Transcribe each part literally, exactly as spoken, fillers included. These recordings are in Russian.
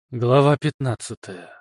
Глава пятнадцатая.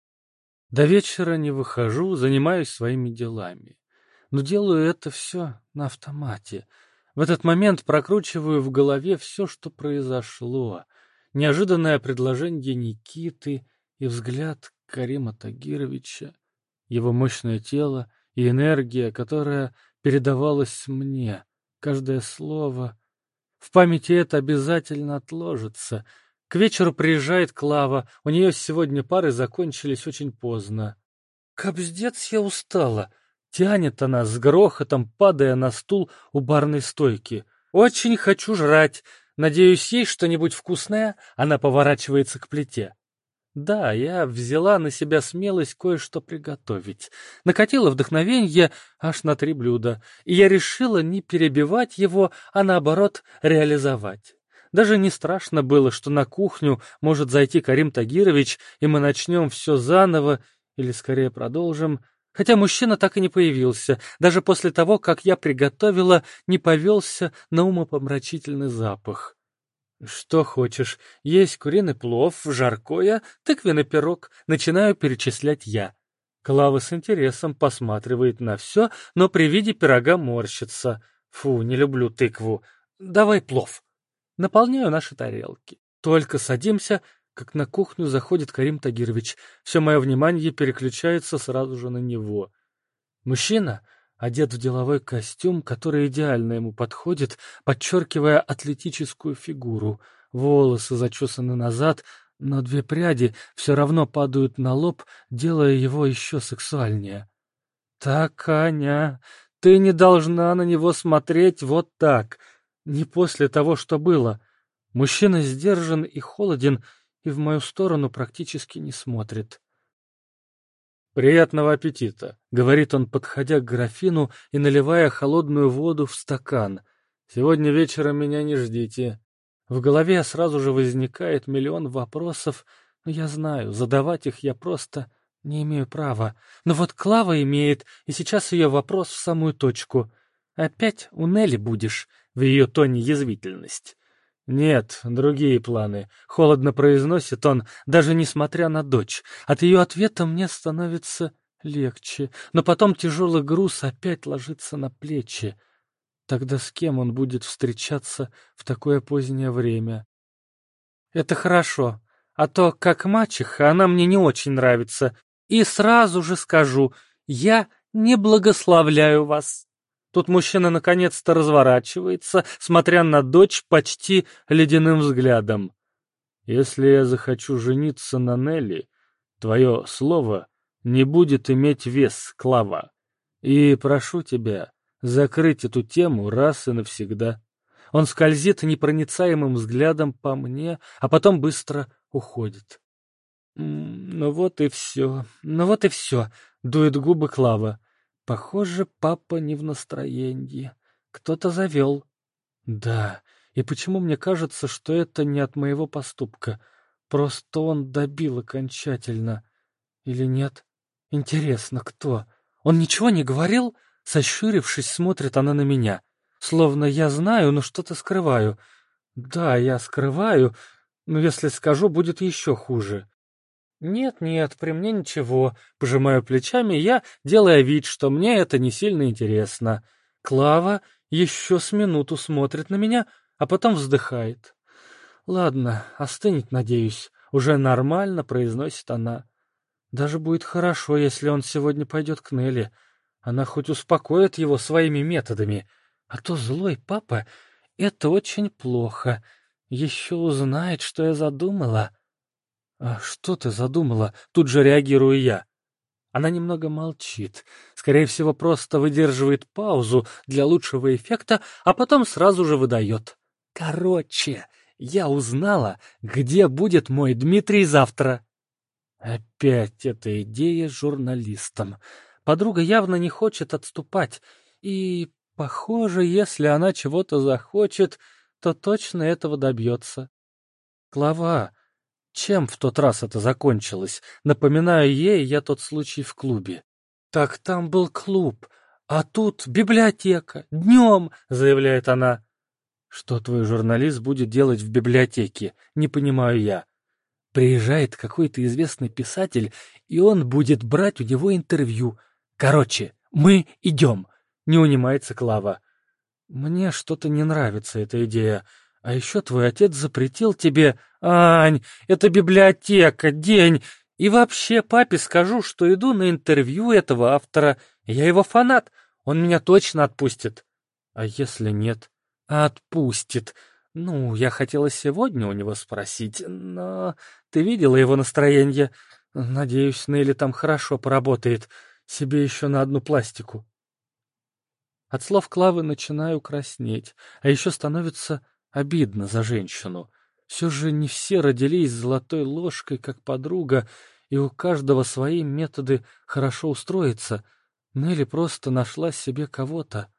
До вечера не выхожу, занимаюсь своими делами. Но делаю это все на автомате. В этот момент прокручиваю в голове все, что произошло. Неожиданное предложение Никиты и взгляд Карима Тагировича, его мощное тело и энергия, которая передавалась мне. Каждое слово. В памяти это обязательно отложится. К вечеру приезжает Клава. У нее сегодня пары закончились очень поздно. Капздец, я устала. Тянет она с грохотом, падая на стул у барной стойки. Очень хочу жрать. Надеюсь, есть что-нибудь вкусное? Она поворачивается к плите. Да, я взяла на себя смелость кое-что приготовить. Накатило вдохновенье аж на три блюда, и я решила не перебивать его, а наоборот реализовать. Даже не страшно было, что на кухню может зайти Карим Тагирович, и мы начнем все заново, или скорее продолжим. Хотя мужчина так и не появился, даже после того, как я приготовила, не повелся на умопомрачительный запах. Что хочешь? Есть куриный плов, жаркое, тыквенный пирог. Начинаю перечислять я. Клава с интересом посматривает на все, но при виде пирога морщится. Фу, не люблю тыкву. Давай плов. Наполняю наши тарелки. Только садимся, как на кухню заходит Карим Тагирович. Все мое внимание переключается сразу же на него. Мужчина одет в деловой костюм, который идеально ему подходит, подчеркивая атлетическую фигуру. Волосы зачесаны назад, но две пряди все равно падают на лоб, делая его еще сексуальнее. «Так, Аня, ты не должна на него смотреть вот так, не после того, что было». Мужчина сдержан и холоден, и в мою сторону практически не смотрит. «Приятного аппетита», — говорит он, подходя к графину и наливая холодную воду в стакан. «Сегодня вечером меня не ждите». В голове сразу же возникает миллион вопросов, но я знаю, задавать их я просто не имею права. Но вот Клава имеет, и сейчас ее вопрос в самую точку. «Опять у Нелли будешь?» — в ее тоне язвительность. «Нет, другие планы», — холодно произносит он, даже несмотря на дочь. От ее ответа мне становится легче, но потом тяжелый груз опять ложится на плечи. Тогда с кем он будет встречаться в такое позднее время? Это хорошо, а то, как мачеха, она мне не очень нравится. И сразу же скажу, я не благословляю вас. Тут мужчина наконец-то разворачивается, смотря на дочь почти ледяным взглядом. «Если я захочу жениться на Нелли, твое слово не будет иметь вес, Клава. И прошу тебя закрыть эту тему раз и навсегда». Он скользит непроницаемым взглядом по мне, а потом быстро уходит. «М, «Ну вот и все, ну вот и все», — дует губы Клава. «Похоже, папа не в настроении. Кто-то завел». «Да, и почему мне кажется, что это не от моего поступка? Просто он добил окончательно. Или нет? Интересно, кто? Он ничего не говорил?» Сощурившись, смотрит она на меня. Словно я знаю, но что-то скрываю. Да, я скрываю, но если скажу, будет еще хуже. «Нет-нет, при мне ничего», — пожимаю плечами я, делая вид, что мне это не сильно интересно. Клава еще с минуту смотрит на меня, а потом вздыхает. «Ладно, остынет, надеюсь», — уже нормально произносит она. «Даже будет хорошо, если он сегодня пойдет к Нелли. Она хоть успокоит его своими методами. А то злой папа — это очень плохо. Еще узнает, что я задумала». «А что ты задумала?» Тут же реагирую я. Она немного молчит. Скорее всего, просто выдерживает паузу для лучшего эффекта, а потом сразу же выдает. «Короче, я узнала, где будет мой Дмитрий завтра». Опять эта идея с журналистом. Подруга явно не хочет отступать. И, похоже, если она чего-то захочет, то точно этого добьется. Клава, чем в тот раз это закончилось? Напоминаю ей я тот случай в клубе. «Так там был клуб, а тут библиотека, днем», — заявляет она. «Что твой журналист будет делать в библиотеке? Не понимаю я». Приезжает какой-то известный писатель, и он будет брать у него интервью. Короче, мы идем. Не унимается Клава. Мне что-то не нравится эта идея. А еще твой отец запретил тебе... Ань, это библиотека, день. И вообще папе скажу, что иду на интервью этого автора. Я его фанат. Он меня точно отпустит. А если нет? Отпустит. Ну, я хотела сегодня у него спросить, но... Ты видела его настроение? Надеюсь, Нелли там хорошо поработает. Себе еще на одну пластику. От слов Клавы начинаю краснеть, а еще становится обидно за женщину. Все же не все родились золотой ложкой, как подруга, и у каждого свои методы хорошо устроиться. Нелли просто нашла себе кого-то.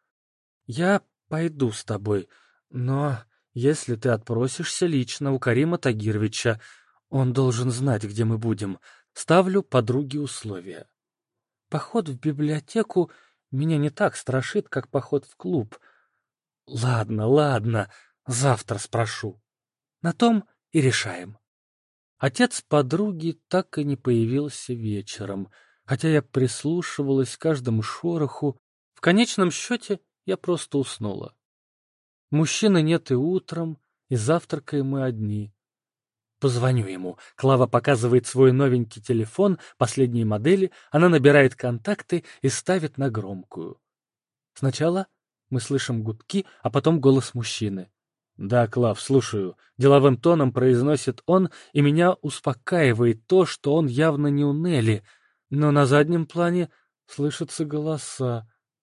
Я пойду с тобой, но если ты отпросишься лично у Карима Тагировича, он должен знать, где мы будем. Ставлю подруге условия. Поход в библиотеку меня не так страшит, как поход в клуб. Ладно, ладно, завтра спрошу. На том и решаем. Отец подруги так и не появился вечером, хотя я прислушивалась к каждому шороху. В конечном счете я просто уснула. Мужчины нет и утром, и завтракаем мы одни. Позвоню ему. Клава показывает свой новенький телефон, последней модели, она набирает контакты и ставит на громкую. Сначала мы слышим гудки, а потом голос мужчины. «Да, Клав, слушаю». Деловым тоном произносит он, и меня успокаивает то, что он явно не у Нелли, но на заднем плане слышатся голоса.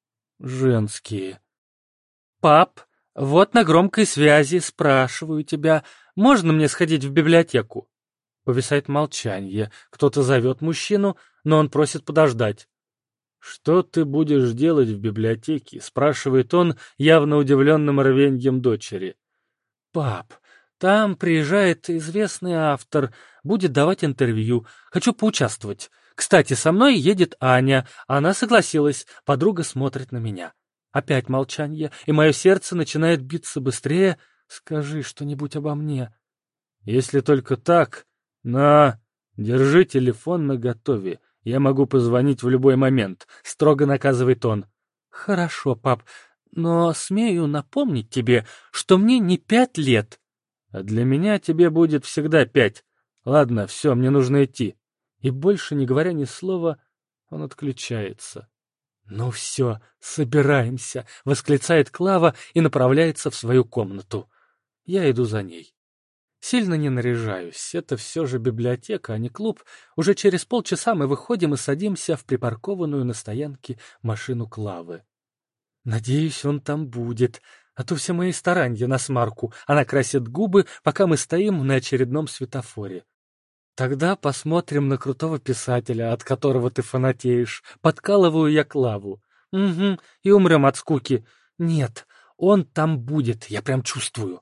Женские. «Пап, вот на громкой связи, спрашиваю тебя, можно мне сходить в библиотеку?» Повисает молчание. Кто-то зовет мужчину, но он просит подождать. «Что ты будешь делать в библиотеке?» — спрашивает он, явно удивленным рвеньем дочери. «Пап, там приезжает известный автор, будет давать интервью. Хочу поучаствовать. Кстати, со мной едет Аня. Она согласилась. Подруга смотрит на меня. Опять молчание, и мое сердце начинает биться быстрее. Скажи что-нибудь обо мне». «Если только так, на... Держи телефон наготове. Я могу позвонить в любой момент», — строго наказывает он. «Хорошо, пап, но смею напомнить тебе, что мне не пять лет». «А для меня тебе будет всегда пять. Ладно, все, мне нужно идти». И больше, не говоря ни слова, он отключается. «Ну все, собираемся», — восклицает Клава и направляется в свою комнату. Я иду за ней. Сильно не наряжаюсь, это все же библиотека, а не клуб. Уже через полчаса мы выходим и садимся в припаркованную на стоянке машину Клавы. Надеюсь, он там будет, а то все мои старанья на смарку. Она красит губы, пока мы стоим на очередном светофоре. Тогда посмотрим на крутого писателя, от которого ты фанатеешь. Подкалываю я Клаву. Угу, и умрем от скуки. Нет, он там будет, я прям чувствую.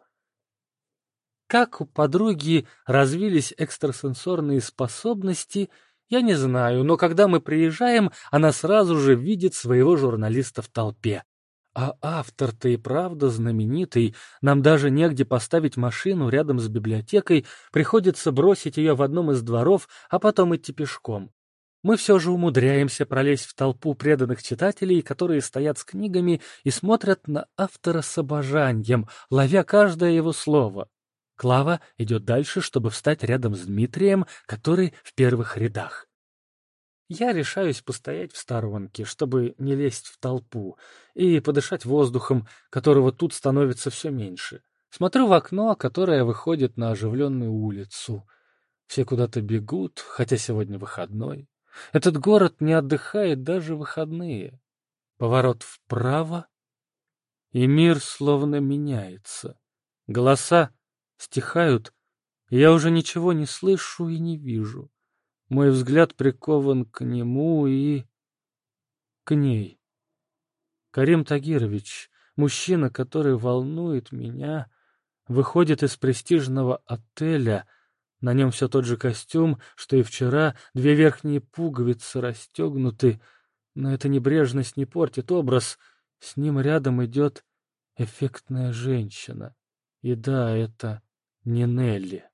Как у подруги развились экстрасенсорные способности, я не знаю, но когда мы приезжаем, она сразу же видит своего журналиста в толпе. А автор-то и правда знаменитый, нам даже негде поставить машину рядом с библиотекой, приходится бросить ее в одном из дворов, а потом идти пешком. Мы все же умудряемся пролезть в толпу преданных читателей, которые стоят с книгами и смотрят на автора с обожанием, ловя каждое его слово. Клава идет дальше, чтобы встать рядом с Дмитрием, который в первых рядах. Я решаюсь постоять в сторонке, чтобы не лезть в толпу, и подышать воздухом, которого тут становится все меньше. Смотрю в окно, которое выходит на оживленную улицу. Все куда-то бегут, хотя сегодня выходной. Этот город не отдыхает даже в выходные. Поворот вправо, и мир словно меняется. Голоса стихают, и я уже ничего не слышу и не вижу. Мой взгляд прикован к нему и... к ней. Карим Тагирович, мужчина, который волнует меня, выходит из престижного отеля. На нем все тот же костюм, что и вчера, две верхние пуговицы расстегнуты, но эта небрежность не портит образ. С ним рядом идет эффектная женщина. И да, это не Нелли.